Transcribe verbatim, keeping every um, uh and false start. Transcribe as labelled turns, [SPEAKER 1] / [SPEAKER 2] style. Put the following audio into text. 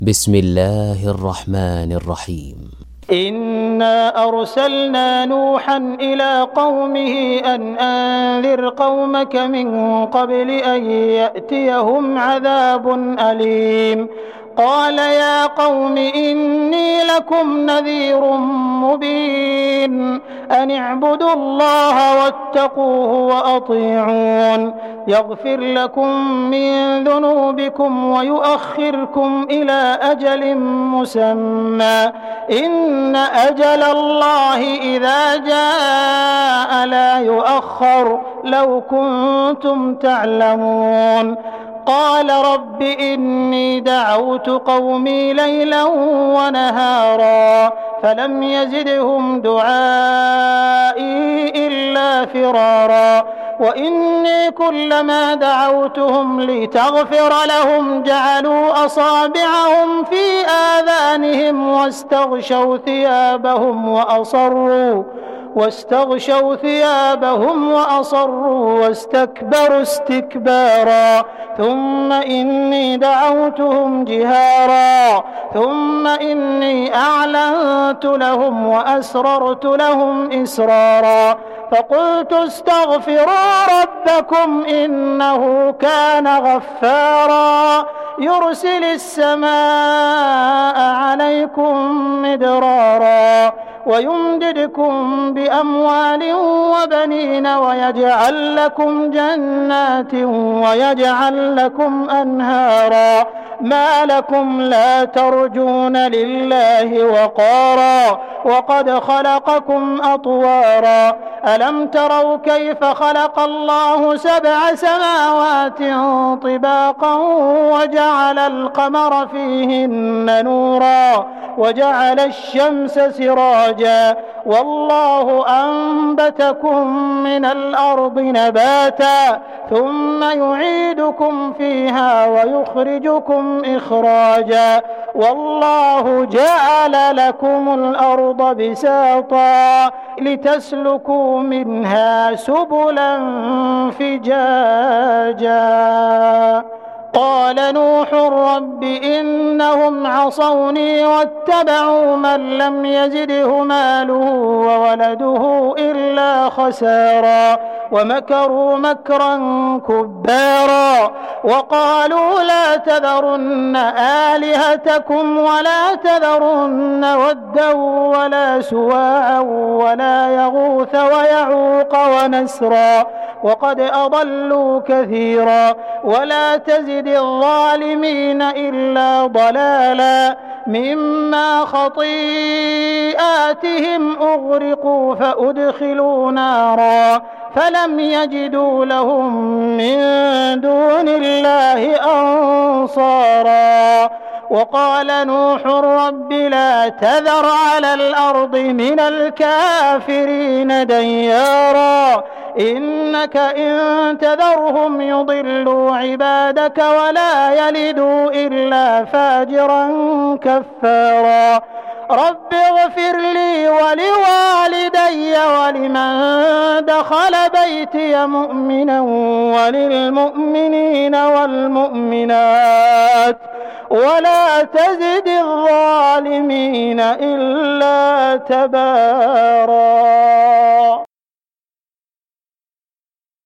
[SPEAKER 1] بسم الله الرحمن الرحيم.
[SPEAKER 2] إنا أرسلنا نوحا إلى قومه أن أنذر قومك من قبل أن يأتيهم عذاب أليم. قال يا قوم إني لكم نذير مبين أن اعبدوا الله واتقوه وأطيعون يغفر لكم من ذنوبكم ويؤخركم إلى أجل مسمى إن أجل الله إذا جاء لا يؤخر لو كنتم تعلمون. قال رب إني دعوت قومي ليلا ونهارا فلم يزدهم دعائي إلا فرارا وإني كلما دعوتهم لتغفر لهم جعلوا أصابعهم في آذانهم واستغشوا ثيابهم وأصروا واستغشوا ثيابهم وأصروا واستكبروا استكبارا ثم إني دعوتهم جهارا ثم إني أعلنت لهم وأسررت لهم إسرارا فقلت استغفروا ربكم إنه كان غفارا يرسل السماء عليكم مدرارا ويمددكم بأموال وبنين ويجعل لكم جنات ويجعل لكم أنهارا ما لكم لا ترجون لله وقارا وقد خلقكم أطوارا ألم تروا كيف خلق الله سبع سماوات طباقا وجعل القمر فيهن نورا وجعل الشمس سراجا والله أنبتكم من الأرض نباتا ثم يعيدكم فيها ويخرجكم إخراجا والله جعل لكم الأرض بساطا لتسلكوا منها سبلا فجاجا. قال نوح رب إنهم عصوني واتبعوا من لم يزده ماله وولده إلا خسارا ومكروا مكرا كبارا وقالوا لا تذرن آلهتكم ولا تذرن ودا ولا سواعا ولا يغوث ويعوق ونسرا وقد أضلوا كثيرا ولا تزد الظالمين إلا ضلالا مما خطيئاتهم أغرقوا فأدخلوا نارا فلم يجدوا لهم من دون الله أنصارا. وقال نوح رب لا تذر على الأرض من الكافرين ديارا إنك إن تذرهم يضلوا عبادك ولا يلدوا إلا فاجرا كفارا. رب اغفر لي ولوالدي ولمن دخل بيتي مؤمنا وللمؤمنين والمؤمنات ولا تزد الظالمين إلا تبارا.